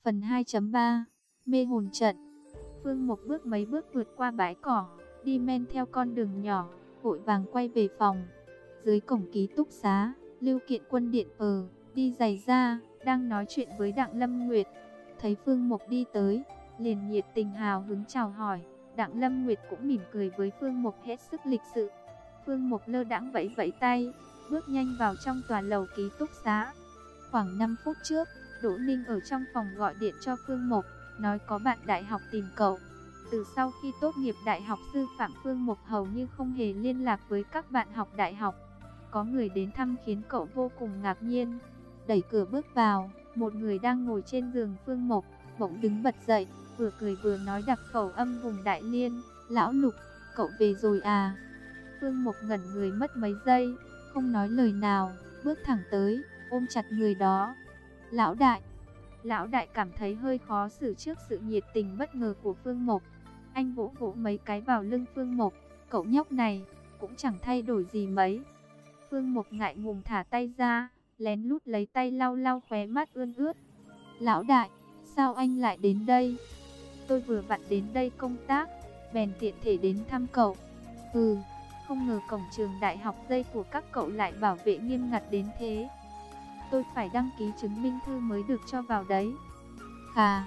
Phần 2.3 Mê hồn trận. Phương Mộc bước mấy bước vượt qua bãi cỏ, đi men theo con đường nhỏ, vội vàng quay về phòng. Dưới cổng ký túc xá, Lưu Kiện Quân điện đi giày ra, đang nói chuyện với Đặng Lâm Nguyệt. Thấy Phương Mộc đi tới, liền nhiệt tình hào hứng chào hỏi. Đặng Lâm Nguyệt cũng mỉm cười với Phương Mộc hết sức lịch sự. Phương Mộc lơ đãng vẫy vẫy tay, bước nhanh vào trong tòa lầu ký túc xá. Khoảng 5 phút trước, Đỗ Ninh ở trong phòng gọi điện cho Phương Mộc, nói có bạn đại học tìm cậu. Từ sau khi tốt nghiệp đại học sư phạm, Phương Mộc hầu như không hề liên lạc với các bạn học đại học. Có người đến thăm khiến cậu vô cùng ngạc nhiên. Đẩy cửa bước vào, một người đang ngồi trên giường Phương Mộc, bỗng đứng bật dậy, vừa cười vừa nói đặc khẩu âm vùng Đại Liên: "Lão Lục, cậu về rồi à?" Phương Mộc ngẩn người mất mấy giây, không nói lời nào, bước thẳng tới, ôm chặt người đó. "Lão đại." Lão đại cảm thấy hơi khó xử trước sự nhiệt tình bất ngờ của Phương Mộc. Anh vỗ vỗ mấy cái vào lưng Phương Mộc, "Cậu nhóc này cũng chẳng thay đổi gì mấy." Phương Mộc ngại ngùng thả tay ra, lén lút lấy tay lau lau khóe mắt ươn ướt. "Lão đại, sao anh lại đến đây?" "Tôi vừa vặn đến đây công tác, bèn tiện thể đến thăm cậu." "Ừ, không ngờ cổng trường đại học dây của các cậu lại bảo vệ nghiêm ngặt đến thế. Tôi phải đăng ký chứng minh thư mới được cho vào đấy." Khà,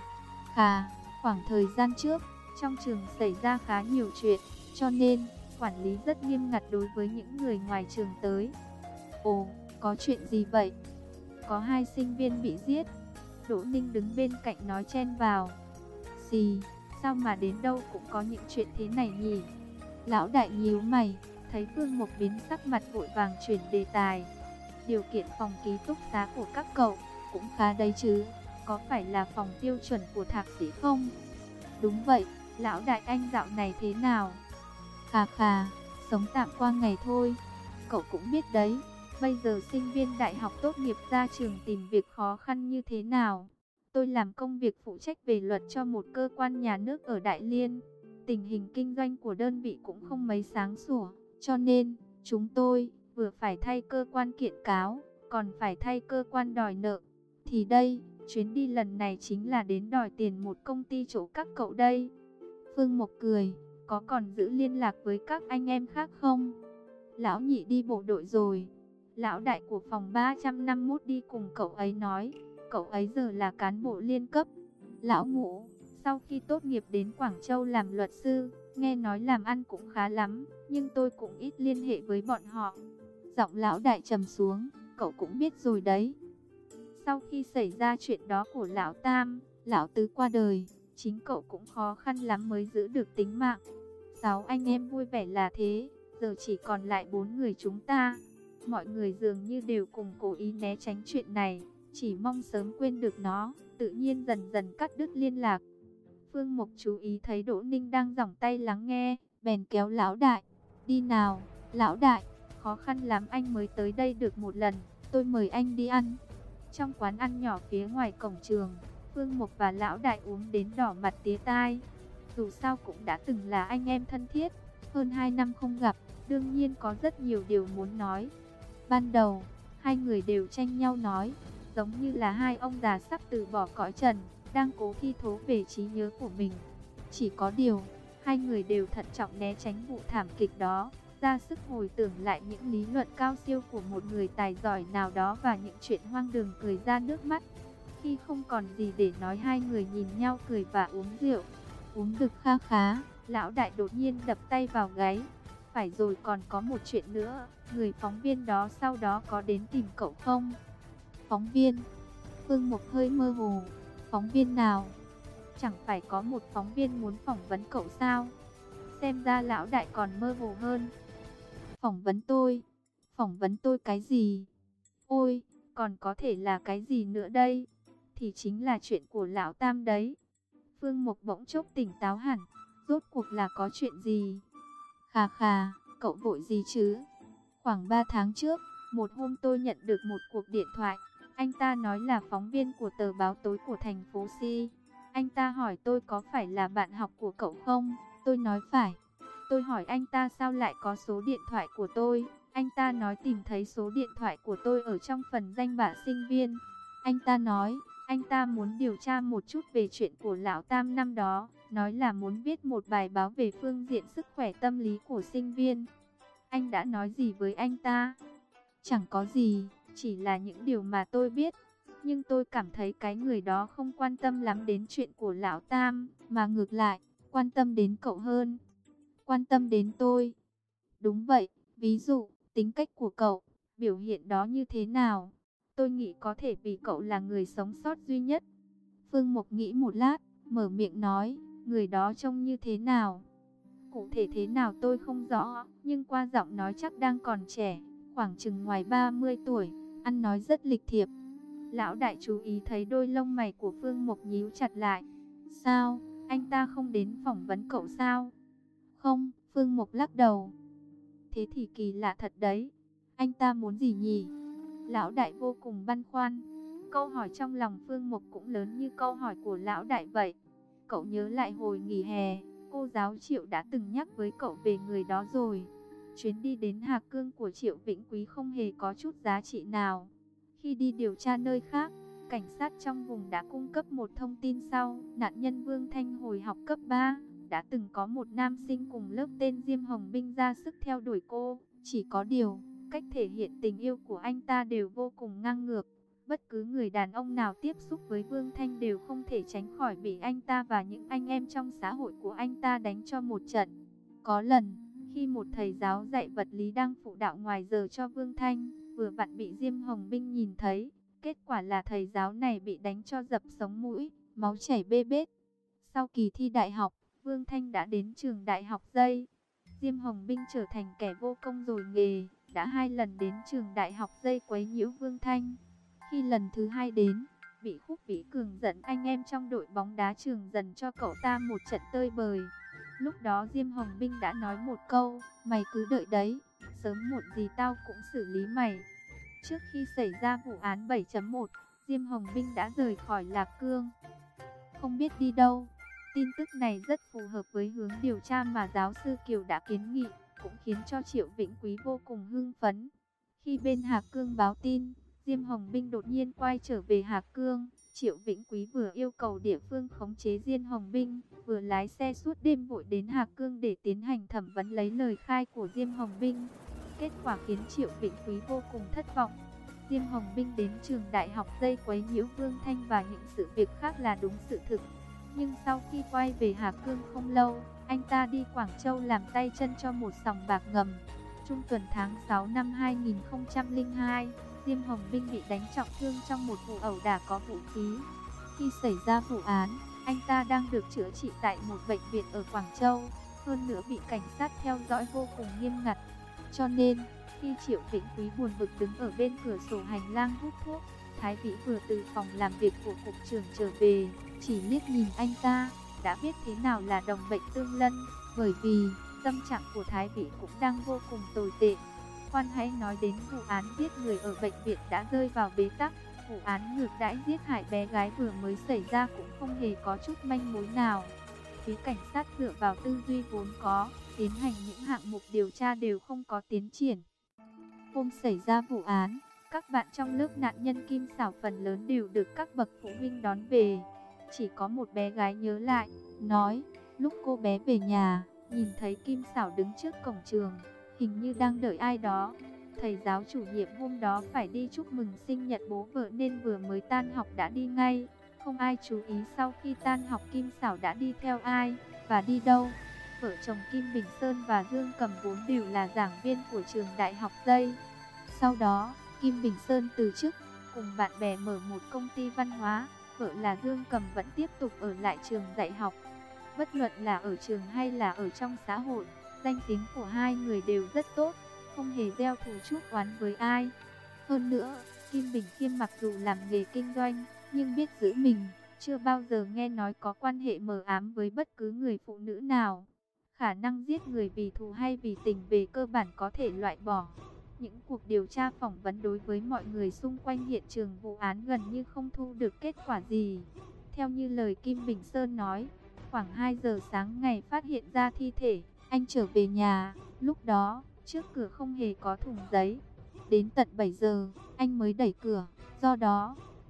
khoảng thời gian trước, trong trường xảy ra khá nhiều chuyện, cho nên quản lý rất nghiêm ngặt đối với những người ngoài trường tới. "Ồ, có chuyện gì vậy?" "Có 2 sinh viên bị giết." Đỗ Ninh đứng bên cạnh nói chen vào. "Gì, sao mà đến đâu cũng có những chuyện thế này nhỉ?" Lão đại nhíu mày, thấy Phương Mộc biến sắc mặt vội vàng chuyển đề tài. "Điều kiện phòng ký túc xá của các cậu cũng khá đấy chứ, có phải là phòng tiêu chuẩn của thạc sĩ không?" "Đúng vậy, lão đại, anh dạo này thế nào?" Khà, sống tạm qua ngày thôi. Cậu cũng biết đấy, bây giờ sinh viên đại học tốt nghiệp ra trường tìm việc khó khăn như thế nào. Tôi làm công việc phụ trách về luật cho một cơ quan nhà nước ở Đại Liên. Tình hình kinh doanh của đơn vị cũng không mấy sáng sủa, cho nên chúng tôi vừa phải thay cơ quan kiện cáo, còn phải thay cơ quan đòi nợ. Thì đây, chuyến đi lần này chính là đến đòi tiền một công ty chỗ các cậu đây." Phương Mộc cười, "Có còn giữ liên lạc với các anh em khác không?" "Lão nhị đi bộ đội rồi." Lão đại của phòng 351 đi cùng cậu ấy nói, cậu ấy giờ là cán bộ liên cấp. "Lão ngũ, sau khi tốt nghiệp đến Quảng Châu làm luật sư, nghe nói làm ăn cũng khá lắm, nhưng tôi cũng ít liên hệ với bọn họ." Giọng lão đại trầm xuống, "Cậu cũng biết rồi đấy. Sau khi xảy ra chuyện đó của lão tam, lão tứ qua đời, chính cậu cũng khó khăn lắm mới giữ được tính mạng. 6 anh em vui vẻ là thế, giờ chỉ còn lại 4 người chúng ta. Mọi người dường như đều cùng cố ý né tránh chuyện này, chỉ mong sớm quên được nó, tự nhiên dần dần cắt đứt liên lạc." Phương Mộc chú ý thấy Đỗ Ninh đang giỏng tay lắng nghe, bèn kéo lão đại, "Đi nào, lão đại, khó khăn lắm anh mới tới đây được một lần, tôi mời anh đi ăn." Trong quán ăn nhỏ phía ngoài cổng trường, Phương Mộc và lão đại uống đến đỏ mặt tía tai. Dù sao cũng đã từng là anh em thân thiết, hơn 2 năm không gặp, đương nhiên có rất nhiều điều muốn nói. Ban đầu, hai người đều tranh nhau nói, giống như là hai ông già sắp từ bỏ cõi trần, đang cố thi thố về trí nhớ của mình. Chỉ có điều, hai người đều thận trọng né tránh vụ thảm kịch đó, ra sức hồi tưởng lại những lý luận cao siêu của một người tài giỏi nào đó và những chuyện hoang đường cười ra nước mắt. Khi không còn gì để nói, hai người nhìn nhau cười và uống rượu. Uống được kha khá, lão đại đột nhiên đập tay vào gáy. "Phải rồi, còn có một chuyện nữa, người phóng viên đó sau đó có đến tìm cậu không?" "Phóng viên?" Phương Mộc hơi mơ hồ, "Phóng viên nào? Chẳng phải có một phóng viên muốn phỏng vấn cậu sao?" Xem ra lão đại còn mơ hồ hơn. "Phỏng vấn tôi? Phỏng vấn tôi cái gì? Ôi, còn có thể là cái gì nữa đây? Thì chính là chuyện của lão tam đấy." Phương Mộc bỗng chốc tỉnh táo hẳn, rốt cuộc là có chuyện gì? Khà, cậu vội gì chứ?" "Khoảng 3 tháng trước, một hôm tôi nhận được một cuộc điện thoại. Anh ta nói là phóng viên của tờ báo tối của thành phố Si. Anh ta hỏi tôi có phải là bạn học của cậu không? Tôi nói phải. Tôi hỏi anh ta sao lại có số điện thoại của tôi. Anh ta nói tìm thấy số điện thoại của tôi ở trong phần danh bạ sinh viên. Anh ta nói Anh ta muốn điều tra một chút về chuyện của Lão Tam năm đó, nói là muốn viết một bài báo về phương diện sức khỏe tâm lý của sinh viên. Anh đã nói gì với anh ta? Chẳng có gì, chỉ là những điều mà tôi biết. Nhưng tôi cảm thấy cái người đó không quan tâm lắm đến chuyện của Lão Tam, mà ngược lại, quan tâm đến cậu hơn. Quan tâm đến tôi. Đúng vậy, ví dụ, tính cách của cậu, biểu hiện đó như thế nào? Tôi nghĩ có thể vì cậu là người sống sót duy nhất. Phương Mộc nghĩ một lát, mở miệng nói, người đó trông như thế nào? Cụ thể thế nào tôi không rõ, nhưng qua giọng nói chắc đang còn trẻ, khoảng chừng ngoài 30 tuổi, ăn nói rất lịch thiệp. Lão đại chú ý thấy đôi lông mày của Phương Mộc nhíu chặt lại. Sao, anh ta không đến phỏng vấn cậu sao? Không, Phương Mộc lắc đầu. Thế thì kỳ lạ thật đấy. Anh ta muốn gì nhỉ? Lão đại vô cùng băn khoăn. Câu hỏi trong lòng Phương Mộc cũng lớn như câu hỏi của lão đại vậy. Cậu nhớ lại hồi nghỉ hè, cô giáo Triệu đã từng nhắc với cậu về người đó rồi. Chuyến đi đến Hà Cương của Triệu Vĩnh Quý không hề có chút giá trị nào. Khi đi điều tra nơi khác, cảnh sát trong vùng đã cung cấp một thông tin sau. Nạn nhân Vương Thanh hồi học cấp 3, đã từng có một nam sinh cùng lớp tên Diêm Hồng Binh ra sức theo đuổi cô. Chỉ có điều, cách thể hiện tình yêu của anh ta đều vô cùng ngang ngược. Bất cứ người đàn ông nào tiếp xúc với Vương Thanh đều không thể tránh khỏi bị anh ta và những anh em trong xã hội của anh ta đánh cho một trận. Có lần, khi một thầy giáo dạy vật lý đang phụ đạo ngoài giờ cho Vương Thanh, vừa vặn bị Diêm Hồng Binh nhìn thấy. Kết quả là thầy giáo này bị đánh cho dập sống mũi, máu chảy bê bết. Sau kỳ thi đại học, Vương Thanh đã đến trường đại học Dây. Diêm Hồng Binh trở thành kẻ vô công rồi nghề, đã 2 lần đến trường đại học Dây quấy nhiễu Vương Thanh. Khi lần thứ 2 đến, bị Khúc Vĩ Cường dẫn anh em trong đội bóng đá trường dần cho cậu ta một trận tơi bời. Lúc đó Diêm Hồng Binh đã nói một câu, mày cứ đợi đấy, sớm muộn gì tao cũng xử lý mày. Trước khi xảy ra vụ án 7.1, Diêm Hồng Binh đã rời khỏi Lạc Cương, không biết đi đâu. Tin tức này rất phù hợp với hướng điều tra mà giáo sư Kiều đã kiến nghị, cũng khiến cho Triệu Vĩnh Quý vô cùng hưng phấn. Khi bên Hà Cương báo tin, Diêm Hồng Binh đột nhiên quay trở về Hà Cương, Triệu Vĩnh Quý vừa yêu cầu địa phương khống chế Diêm Hồng Binh, vừa lái xe suốt đêm vội đến Hà Cương để tiến hành thẩm vấn lấy lời khai của Diêm Hồng Binh. Kết quả khiến Triệu Vĩnh Quý vô cùng thất vọng. Diêm Hồng Binh đến trường đại học Dây quấy nhiễu Vương Thanh và những sự việc khác là đúng sự thực. Nhưng sau khi quay về Hà Cương không lâu, anh ta đi Quảng Châu làm tay chân cho một sòng bạc ngầm. Trung tuần tháng 6 năm 2002, Diêm Hồng Binh bị đánh trọng thương trong một vụ ẩu đả có vũ khí. Khi xảy ra vụ án, anh ta đang được chữa trị tại một bệnh viện ở Quảng Châu, hơn nữa bị cảnh sát theo dõi vô cùng nghiêm ngặt. Cho nên, khi Triệu Vĩnh Quý buồn bực đứng ở bên cửa sổ hành lang hút thuốc, Thái Vĩ vừa từ phòng làm việc của cục trưởng trở về, chỉ liếc nhìn anh ta, đã biết thế nào là đồng bệnh tương lân, bởi vì tâm trạng của Thái Vĩ cũng đang vô cùng tồi tệ. Khoan hãy nói đến vụ án giết người ở bệnh viện đã rơi vào bế tắc, vụ án ngược đãi giết hại bé gái vừa mới xảy ra cũng không hề có chút manh mối nào. Phía cảnh sát dựa vào tư duy vốn có, tiến hành những hạng mục điều tra đều không có tiến triển. Hôm xảy ra vụ án, các bạn trong lớp nạn nhân Kim Xảo phần lớn đều được các bậc phụ huynh đón về. Chỉ có một bé gái nhớ lại, nói, lúc cô bé về nhà, nhìn thấy Kim Xảo đứng trước cổng trường, hình như đang đợi ai đó. Thầy giáo chủ nhiệm hôm đó phải đi chúc mừng sinh nhật bố vợ nên vừa mới tan học đã đi ngay. Không ai chú ý sau khi tan học Kim Xảo đã đi theo ai, và đi đâu. Vợ chồng Kim Bình Sơn và Dương Cầm vốn đều là giảng viên của trường đại học Dây. Sau đó, Kim Bình Sơn từ chức, cùng bạn bè mở một công ty văn hóa. Vợ là Dương Cầm vẫn tiếp tục ở lại trường dạy học. Bất luận là ở trường hay là ở trong xã hội, danh tiếng của hai người đều rất tốt, không hề gieo thù chuốc oán với ai. Hơn nữa, Kim Bình Khiêm mặc dù làm nghề kinh doanh, nhưng biết giữ mình, chưa bao giờ nghe nói có quan hệ mờ ám với bất cứ người phụ nữ nào. Khả năng giết người vì thù hay vì tình về cơ bản có thể loại bỏ. Những cuộc điều tra phỏng vấn đối với mọi người xung quanh hiện trường vụ án gần như không thu được kết quả gì. Theo như lời Kim Bình Sơn nói, khoảng 2 giờ sáng ngày phát hiện ra thi thể, anh trở về nhà, lúc đó, trước cửa không hề có thùng giấy. Đến tận 7 giờ, anh mới đẩy cửa, do đó,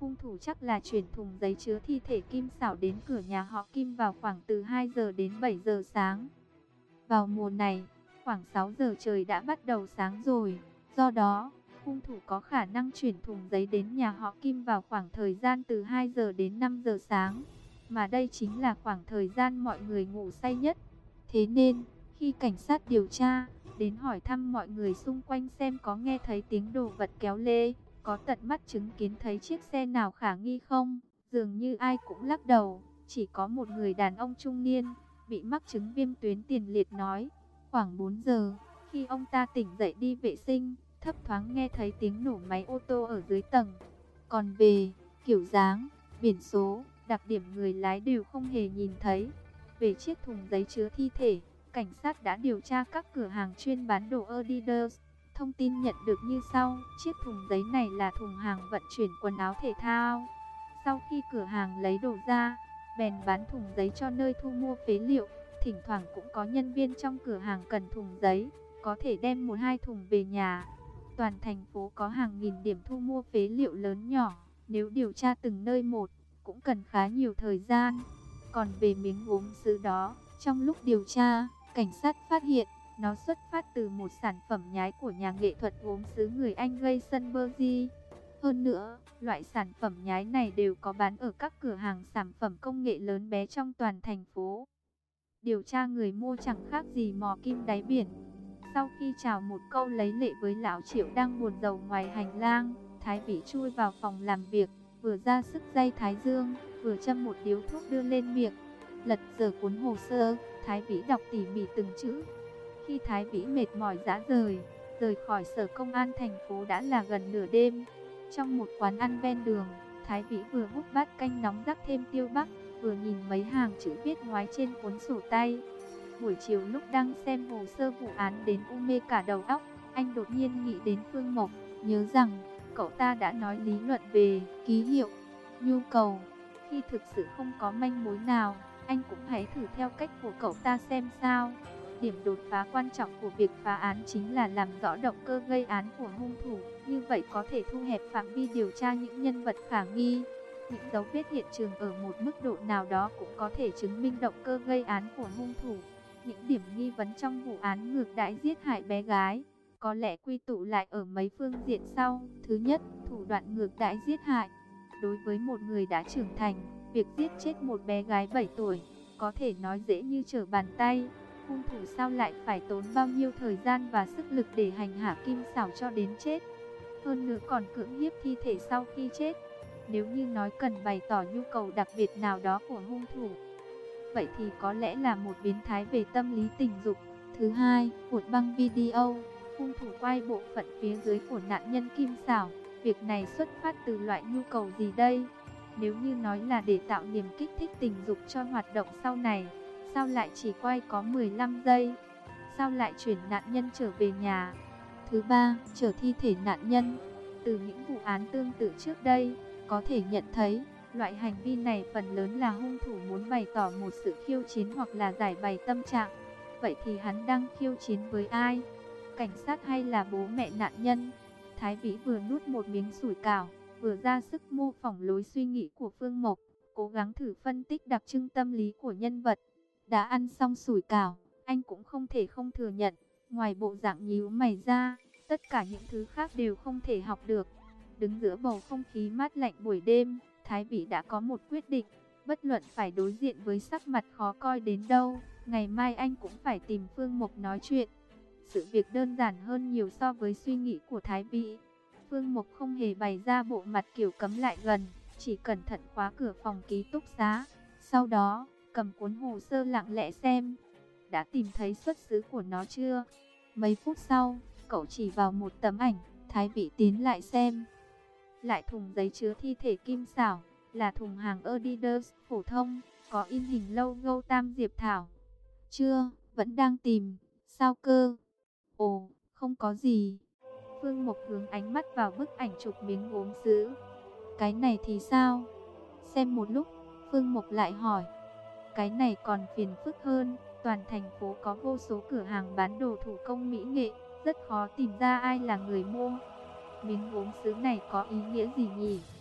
hung thủ chắc là chuyển thùng giấy chứa thi thể Kim Xảo đến cửa nhà họ Kim vào khoảng từ 2 giờ đến 7 giờ sáng. Vào mùa này, khoảng 6 giờ trời đã bắt đầu sáng rồi, do đó, hung thủ có khả năng chuyển thùng giấy đến nhà họ Kim vào khoảng thời gian từ 2 giờ đến 5 giờ sáng, mà đây chính là khoảng thời gian mọi người ngủ say nhất. Thế nên, khi cảnh sát điều tra, đến hỏi thăm mọi người xung quanh xem có nghe thấy tiếng đồ vật kéo lê, có tận mắt chứng kiến thấy chiếc xe nào khả nghi không, dường như ai cũng lắc đầu, chỉ có một người đàn ông trung niên, bị mắc chứng viêm tuyến tiền liệt nói, khoảng 4 giờ, khi ông ta tỉnh dậy đi vệ sinh, thấp thoáng nghe thấy tiếng nổ máy ô tô ở dưới tầng. Còn về kiểu dáng, biển số, đặc điểm người lái đều không hề nhìn thấy. Về chiếc thùng giấy chứa thi thể, cảnh sát đã điều tra các cửa hàng chuyên bán đồ Adidas. Thông tin nhận được như sau, chiếc thùng giấy này là thùng hàng vận chuyển quần áo thể thao. Sau khi cửa hàng lấy đồ ra, bèn bán thùng giấy cho nơi thu mua phế liệu. Thỉnh thoảng cũng có nhân viên trong cửa hàng cần thùng giấy, có thể đem 1-2 thùng về nhà. Toàn thành phố có hàng nghìn điểm thu mua phế liệu lớn nhỏ, nếu điều tra từng nơi một, cũng cần khá nhiều thời gian. Còn về miếng gốm sứ đó, trong lúc điều tra, cảnh sát phát hiện, nó xuất phát từ một sản phẩm nhái của nhà nghệ thuật gốm sứ người Anh Jason Bergy. Hơn nữa, loại sản phẩm nhái này đều có bán ở các cửa hàng sản phẩm công nghệ lớn bé trong toàn thành phố. Điều tra người mua chẳng khác gì mò kim đáy biển. Sau khi chào một câu lấy lệ với lão Triệu đang buồn rầu ngoài hành lang, Thái Vĩ chui vào phòng làm việc, vừa ra sức day thái dương, vừa châm một điếu thuốc đưa lên miệng. Lật dở cuốn hồ sơ, Thái Vĩ đọc tỉ mỉ từng chữ. Khi Thái Vĩ mệt mỏi rã rời, rời khỏi sở công an thành phố đã là gần nửa đêm. Trong một quán ăn ven đường, Thái Vĩ vừa hút bát canh nóng rắc thêm tiêu bắc, vừa nhìn mấy hàng chữ viết ngoái trên cuốn sổ tay. Buổi chiều lúc đang xem hồ sơ vụ án đến u mê cả đầu óc, anh đột nhiên nghĩ đến Phương Mộc, nhớ rằng cậu ta đã nói lý luận về ký hiệu, nhu cầu. Khi thực sự không có manh mối nào, anh cũng hãy thử theo cách của cậu ta xem sao. Điểm đột phá quan trọng của việc phá án chính là làm rõ động cơ gây án của hung thủ, như vậy có thể thu hẹp phạm vi điều tra những nhân vật khả nghi. Những dấu vết hiện trường ở một mức độ nào đó cũng có thể chứng minh động cơ gây án của hung thủ. Những điểm nghi vấn trong vụ án ngược đãi giết hại bé gái có lẽ quy tụ lại ở mấy phương diện sau. Thứ nhất, thủ đoạn ngược đãi giết hại. Đối với một người đã trưởng thành, việc giết chết một bé gái 7 tuổi có thể nói dễ như trở bàn tay. Hung thủ sao lại phải tốn bao nhiêu thời gian và sức lực để hành hạ Kim Xảo cho đến chết, hơn nữa còn cưỡng hiếp thi thể sau khi chết. Nếu như nói cần bày tỏ nhu cầu đặc biệt nào đó của hung thủ, vậy thì có lẽ là một biến thái về tâm lý tình dục. Thứ hai, cuộn băng video, hung thủ quay bộ phận phía dưới của nạn nhân Kim Xảo. Việc này xuất phát từ loại nhu cầu gì đây? Nếu như nói là để tạo niềm kích thích tình dục cho hoạt động sau này, sao lại chỉ quay có 15 giây? Sao lại chuyển nạn nhân trở về nhà? Thứ ba, chở thi thể nạn nhân. Từ những vụ án tương tự trước đây, có thể nhận thấy, loại hành vi này phần lớn là hung thủ muốn bày tỏ một sự khiêu chiến hoặc là giải bày tâm trạng. Vậy thì hắn đang khiêu chiến với ai? Cảnh sát hay là bố mẹ nạn nhân? Thái Vĩ vừa nuốt một miếng sủi cảo, vừa ra sức mô phỏng lối suy nghĩ của Phương Mộc, cố gắng thử phân tích đặc trưng tâm lý của nhân vật. Đã ăn xong sủi cảo, anh cũng không thể không thừa nhận, ngoài bộ dạng nhíu mày ra, tất cả những thứ khác đều không thể học được. Đứng giữa bầu không khí mát lạnh buổi đêm, Thái Vĩ đã có một quyết định, bất luận phải đối diện với sắc mặt khó coi đến đâu, ngày mai anh cũng phải tìm Phương Mộc nói chuyện. Sự việc đơn giản hơn nhiều so với suy nghĩ của Thái Vĩ. Phương Mộc không hề bày ra bộ mặt kiểu cấm lại gần, chỉ cẩn thận khóa cửa phòng ký túc xá. Sau đó, cầm cuốn hồ sơ lặng lẽ xem. Đã tìm thấy xuất xứ của nó chưa? Mấy phút sau, cậu chỉ vào một tấm ảnh, Thái Vĩ tiến lại xem. Lại thùng giấy chứa thi thể Kim Xảo, là thùng hàng Adidas phổ thông, có in hình logo Tam Diệp Thảo. Chưa, vẫn đang tìm. Sao cơ? Ồ, không có gì. Phương Mộc hướng ánh mắt vào bức ảnh chụp miếng gốm sứ. Cái này thì sao? Xem một lúc, Phương Mộc lại hỏi. Cái này còn phiền phức hơn, toàn thành phố có vô số cửa hàng bán đồ thủ công mỹ nghệ, rất khó tìm ra ai là người mua. Miếng gốm sứ này có ý nghĩa gì nhỉ?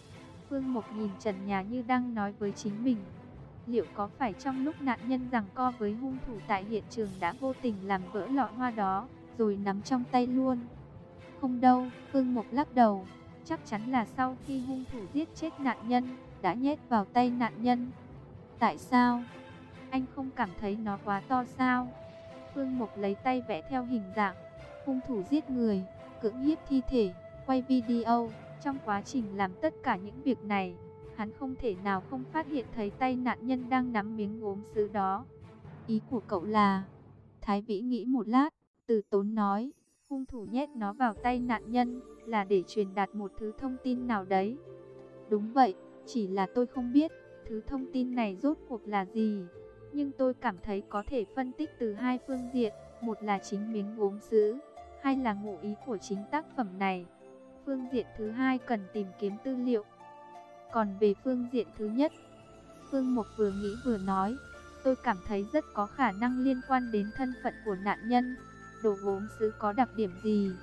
Phương Mộc nhìn trần nhà như đang nói với chính mình. Liệu có phải trong lúc nạn nhân giằng co với hung thủ tại hiện trường đã vô tình làm vỡ lọ hoa đó, rồi nắm trong tay luôn? Không đâu, Phương Mộc lắc đầu. Chắc chắn là sau khi hung thủ giết chết nạn nhân, đã nhét vào tay nạn nhân. Tại sao? Anh không cảm thấy nó quá to sao? Phương Mộc lấy tay vẽ theo hình dạng. Hung thủ giết người, cưỡng hiếp thi thể, quay video. Trong quá trình làm tất cả những việc này, hắn không thể nào không phát hiện thấy tay nạn nhân đang nắm miếng gốm sứ đó. Ý của cậu là... Thái Vĩ nghĩ một lát, từ tốn nói, hung thủ nhét nó vào tay nạn nhân là để truyền đạt một thứ thông tin nào đấy. Đúng vậy, chỉ là tôi không biết thứ thông tin này rốt cuộc là gì. Nhưng tôi cảm thấy có thể phân tích từ hai phương diện, một là chính miếng gốm sứ, hai là ngụ ý của chính tác phẩm này. Phương diện thứ hai cần tìm kiếm tư liệu. Còn về phương diện thứ nhất, Phương Mộc vừa nghĩ vừa nói, tôi cảm thấy rất có khả năng liên quan đến thân phận của nạn nhân. Đồ gốm sứ có đặc điểm gì?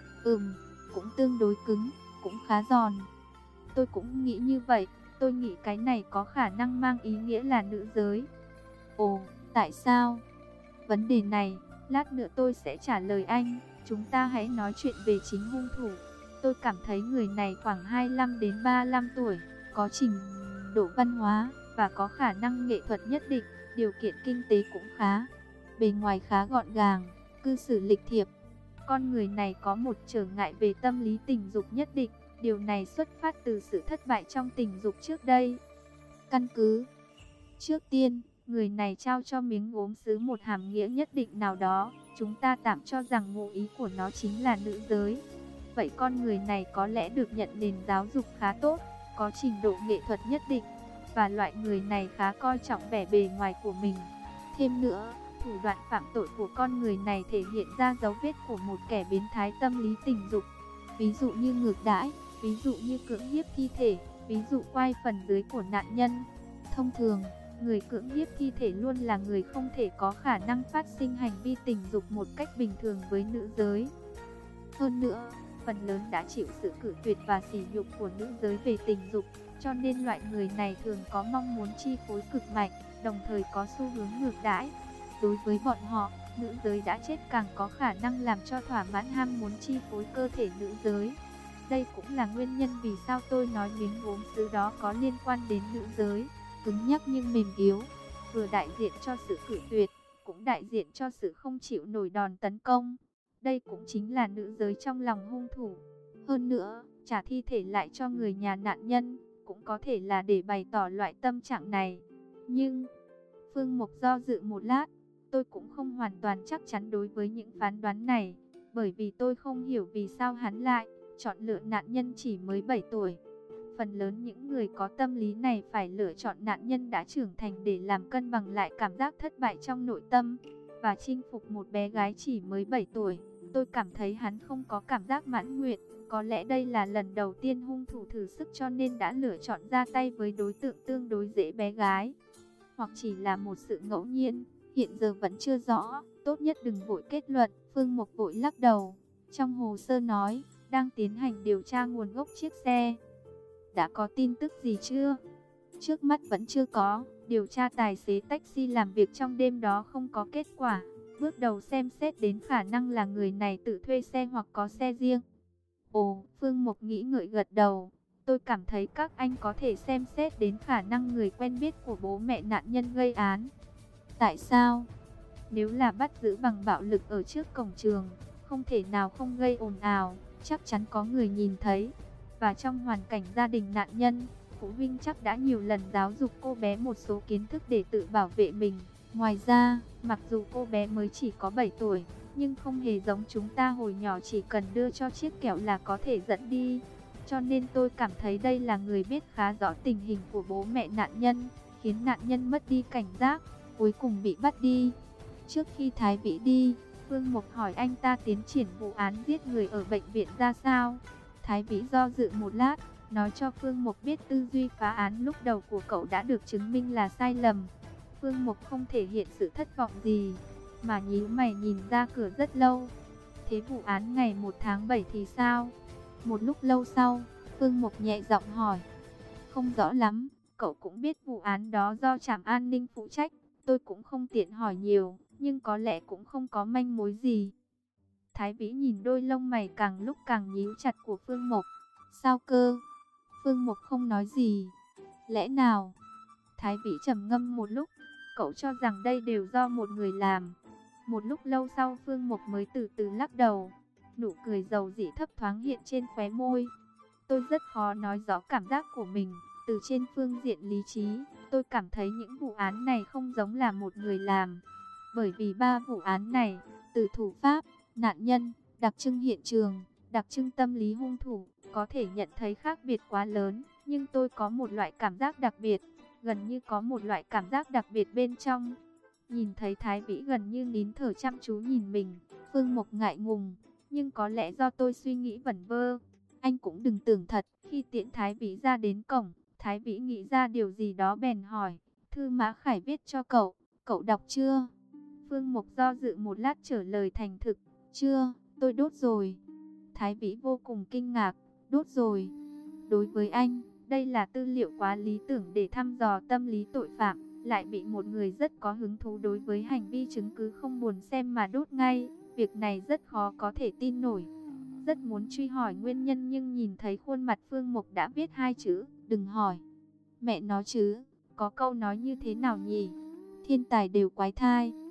Cũng tương đối cứng, cũng khá giòn. Tôi cũng nghĩ như vậy, tôi nghĩ cái này có khả năng mang ý nghĩa là nữ giới. Ồ, tại sao? Vấn đề này, lát nữa tôi sẽ trả lời anh, chúng ta hãy nói chuyện về chính hung thủ. Tôi cảm thấy người này khoảng 25 đến 35 tuổi, có trình độ văn hóa và có khả năng nghệ thuật nhất định, điều kiện kinh tế cũng khá. Bề ngoài khá gọn gàng, cư xử lịch thiệp. Con người này có một trở ngại về tâm lý tình dục nhất định, điều này xuất phát từ sự thất bại trong tình dục trước đây. Căn cứ trước tiên, người này trao cho miếng gốm sứ một hàm nghĩa nhất định nào đó, chúng ta tạm cho rằng ngụ ý của nó chính là nữ giới. Vậy con người này có lẽ được nhận nền giáo dục khá tốt, có trình độ nghệ thuật nhất định, và loại người này khá coi trọng vẻ bề ngoài của mình. Thêm nữa, thủ đoạn phạm tội của con người này thể hiện ra dấu vết của một kẻ biến thái tâm lý tình dục. Ví dụ như ngược đãi, ví dụ như cưỡng hiếp thi thể, ví dụ quay phần dưới của nạn nhân. Thông thường, người cưỡng hiếp thi thể luôn là người không thể có khả năng phát sinh hành vi tình dục một cách bình thường với nữ giới. Hơn nữa, phần lớn đã chịu sự cự tuyệt và sỉ nhục của nữ giới về tình dục, cho nên loại người này thường có mong muốn chi phối cực mạnh, đồng thời có xu hướng ngược đãi. Đối với bọn họ, nữ giới đã chết càng có khả năng làm cho thỏa mãn ham muốn chi phối cơ thể nữ giới. Đây cũng là nguyên nhân vì sao tôi nói miếng gốm sứ đó có liên quan đến nữ giới, cứng nhắc nhưng mềm yếu, vừa đại diện cho sự cự tuyệt, cũng đại diện cho sự không chịu nổi đòn tấn công. Đây cũng chính là nữ giới trong lòng hung thủ. Hơn nữa, trả thi thể lại cho người nhà nạn nhân, cũng có thể là để bày tỏ loại tâm trạng này. Nhưng, Phương Mộc do dự một lát, tôi cũng không hoàn toàn chắc chắn đối với những phán đoán này, bởi vì tôi không hiểu vì sao hắn lại chọn lựa nạn nhân chỉ mới 7 tuổi. Phần lớn những người có tâm lý này phải lựa chọn nạn nhân đã trưởng thành để làm cân bằng lại cảm giác thất bại trong nội tâm, và chinh phục một bé gái chỉ mới 7 tuổi. Tôi cảm thấy hắn không có cảm giác mãn nguyện, có lẽ đây là lần đầu tiên hung thủ thử sức cho nên đã lựa chọn ra tay với đối tượng tương đối dễ, bé gái. Hoặc chỉ là một sự ngẫu nhiên, hiện giờ vẫn chưa rõ, tốt nhất đừng vội kết luận. Phương Mộc vội lắc đầu. Trong hồ sơ nói, đang tiến hành điều tra nguồn gốc chiếc xe. Đã có tin tức gì chưa? Trước mắt vẫn chưa có. Điều tra tài xế taxi làm việc trong đêm đó không có kết quả. Bước đầu xem xét đến khả năng là người này tự thuê xe hoặc có xe riêng. Ồ, Phương Mộc nghĩ ngợi gật đầu. Tôi cảm thấy các anh có thể xem xét đến khả năng người quen biết của bố mẹ nạn nhân gây án. Tại sao? Nếu là bắt giữ bằng bạo lực ở trước cổng trường, không thể nào không gây ồn ào, chắc chắn có người nhìn thấy. Và trong hoàn cảnh gia đình nạn nhân, phụ huynh chắc đã nhiều lần giáo dục cô bé một số kiến thức để tự bảo vệ mình. Ngoài ra, mặc dù cô bé mới chỉ có 7 tuổi, nhưng không hề giống chúng ta hồi nhỏ chỉ cần đưa cho chiếc kẹo là có thể dẫn đi. Cho nên tôi cảm thấy đây là người biết khá rõ tình hình của bố mẹ nạn nhân, khiến nạn nhân mất đi cảnh giác, cuối cùng bị bắt đi. Trước khi Thái Vĩ đi, Phương Mộc hỏi anh ta tiến triển vụ án giết người ở bệnh viện ra sao. Thái Vĩ do dự một lát, nói cho Phương Mộc biết tư duy phá án lúc đầu của cậu đã được chứng minh là sai lầm. Phương Mộc không thể hiện sự thất vọng gì, mà nhíu mày nhìn ra cửa rất lâu. Thế vụ án ngày 1 tháng 7 thì sao? Một lúc lâu sau, Phương Mộc nhẹ giọng hỏi. không rõ lắm, cậu cũng biết vụ án đó do trạm an ninh phụ trách, tôi cũng không tiện hỏi nhiều, nhưng có lẽ cũng không có manh mối gì. Thái Vĩ nhìn đôi lông mày càng lúc càng nhíu chặt của Phương Mộc. Sao cơ? Phương Mộc không nói gì. Lẽ nào? Thái Vĩ trầm ngâm một lúc, cậu cho rằng đây đều do một người làm. Một lúc lâu sau Phương Mộc mới từ từ lắc đầu. Nụ cười dầu dĩ thấp thoáng hiện trên khóe môi. Tôi rất khó nói rõ cảm giác của mình. Từ trên phương diện lý trí, tôi cảm thấy những vụ án này không giống là một người làm. Bởi vì 3 vụ án này, từ thủ pháp, nạn nhân, đặc trưng hiện trường, đặc trưng tâm lý hung thủ, có thể nhận thấy khác biệt quá lớn. Nhưng tôi có một loại cảm giác đặc biệt, gần như có một loại cảm giác đặc biệt bên trong. Nhìn thấy Thái Vĩ gần như nín thở chăm chú nhìn mình, Phương Mộc ngại ngùng, nhưng có lẽ do tôi suy nghĩ vẩn vơ. Anh cũng đừng tưởng thật. Khi tiễn Thái Vĩ ra đến cổng, Thái Vĩ nghĩ ra điều gì đó bèn hỏi, thư Mã Khải viết cho cậu đọc chưa? Phương Mộc do dự một lát trả lời thành thực, chưa, tôi đốt rồi. Thái Vĩ vô cùng kinh ngạc, đốt rồi. Đối với anh, đây là tư liệu quá lý tưởng để thăm dò tâm lý tội phạm, lại bị một người rất có hứng thú đối với hành vi chứng cứ không buồn xem mà đốt ngay. Việc này rất khó có thể tin nổi. Rất muốn truy hỏi nguyên nhân nhưng nhìn thấy khuôn mặt Phương Mộc đã viết 2 chữ, đừng hỏi. Mẹ nó chứ, có câu nói như thế nào nhỉ? Thiên tài đều quái thai.